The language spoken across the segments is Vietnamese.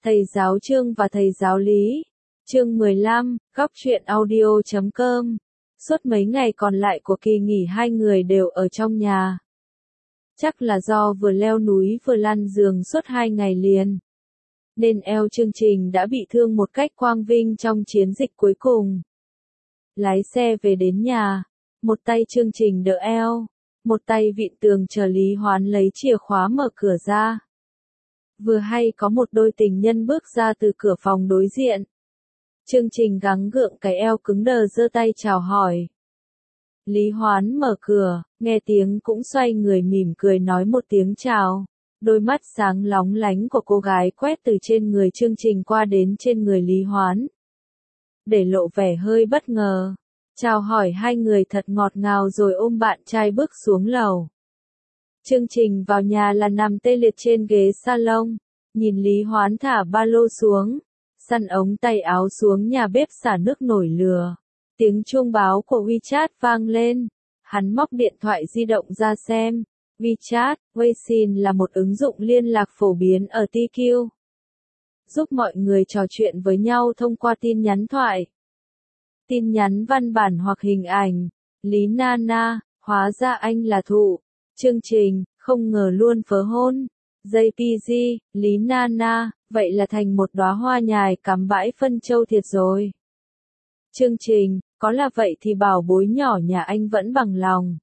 Thầy giáo Trương và thầy giáo Lý. Chương 15, góc truyện audio.com. Suốt mấy ngày còn lại của kỳ nghỉ hai người đều ở trong nhà. Chắc là do vừa leo núi vừa lăn giường suốt 2 ngày liền, nên eo chương trình đã bị thương một cách quang vinh trong chiến dịch cuối cùng. Lái xe về đến nhà, một tay chương trình đỡ eo, một tay vịn tường chờ Lý Hoán lấy chìa khóa mở cửa ra. Vừa hay có một đôi tình nhân bước ra từ cửa phòng đối diện. Chương trình gắng gượng cái eo cứng đờ giơ tay chào hỏi. Lý Hoán mở cửa, nghe tiếng cũng xoay người mỉm cười nói một tiếng chào. Đôi mắt sáng lóng lánh của cô gái quét từ trên người chương trình qua đến trên người Lý Hoán, để lộ vẻ hơi bất ngờ. Chào hỏi hai người thật ngọt ngào rồi ôm bạn trai bước xuống lầu. Chương trình vào nhà là nằm tê liệt trên ghế salon, nhìn Lý Hoán thả ba lô xuống, săn ống tay áo xuống nhà bếp xả nước nổi lửa. Tiếng chuông báo của WeChat vang lên, hắn móc điện thoại di động ra xem. WeChat, Weixin là một ứng dụng liên lạc phổ biến ở TQ, giúp mọi người trò chuyện với nhau thông qua tin nhắn thoại, tin nhắn văn bản hoặc hình ảnh. Lý Nana, hóa ra anh là Thụ. Chương trình, không ngờ luôn phớ hôn. JPG, Lý Nana, vậy là thành một đóa hoa nhài cắm bãi phân châu thiệt rồi. Chương trình, có là vậy thì bảo bối nhỏ nhà anh vẫn bằng lòng.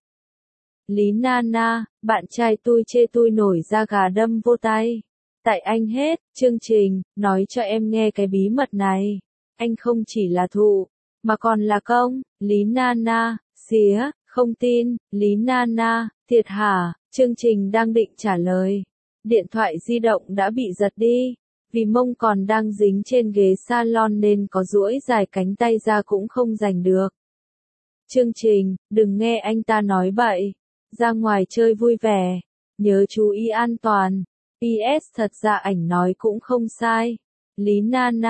Lý Nana, bạn trai tôi chê tôi nổi da gà đâm vô tay. Tại anh hết. Chương trình, nói cho em nghe cái bí mật này. Anh không chỉ là Thụ, mà còn là Công. Lý Nana, xía, không tin. Lý Nana, thiệt hả? Chương trình đang định trả lời. Điện thoại di động đã bị giật đi. Vì mông còn đang dính trên ghế salon nên có duỗi dài cánh tay ra cũng không giành được. Chương trình, đừng nghe anh ta nói bậy. Ra ngoài chơi vui vẻ, nhớ chú ý an toàn. PS thật ra ảnh nói cũng không sai. Lý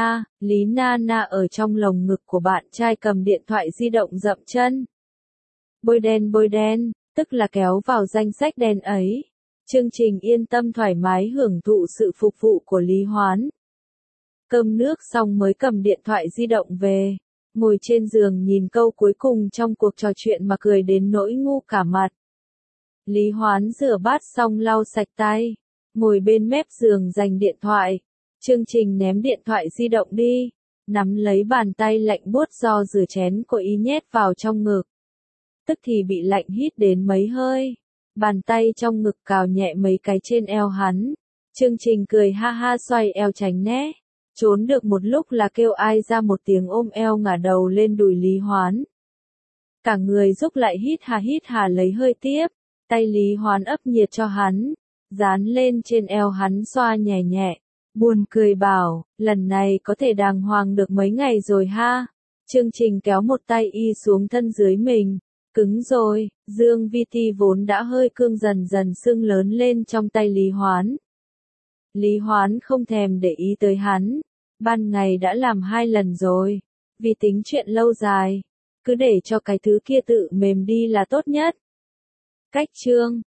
Nana ở trong lồng ngực của bạn trai cầm điện thoại di động dậm chân. Bôi đen, tức là kéo vào danh sách đen ấy. Chương trình yên tâm thoải mái hưởng thụ sự phục vụ của Lý Hoán. Cơm nước xong mới cầm điện thoại di động về, ngồi trên giường nhìn câu cuối cùng trong cuộc trò chuyện mà cười đến nỗi ngu cả mặt. Lý Hoán rửa bát xong lau sạch tay, ngồi bên mép giường giành điện thoại. Chương trình ném điện thoại di động đi, nắm lấy bàn tay lạnh buốt do rửa chén của y nhét vào trong ngực. Tức thì bị lạnh hít đến mấy hơi. Bàn tay trong ngực cào nhẹ mấy cái trên eo hắn. Chương trình cười ha ha xoay eo tránh né. Trốn được một lúc là kêu ai ra một tiếng ôm eo ngả đầu lên đùi Lý Hoán. Cả người rúc lại hít hà lấy hơi tiếp. Tay Lý Hoán ấp nhiệt cho hắn, dán lên trên eo hắn xoa nhẹ nhẹ. Buồn cười bảo, lần này có thể đàng hoàng được mấy ngày rồi ha. Chương trình kéo một tay y xuống thân dưới mình. Cứng rồi. Dương VT vốn đã hơi cương dần dần sưng lớn lên trong tay Lý Hoán. Lý Hoán không thèm để ý tới hắn. Ban ngày đã làm 2 lần rồi. Vì tính chuyện lâu dài, cứ để cho cái thứ kia tự mềm đi là tốt nhất. Cách chương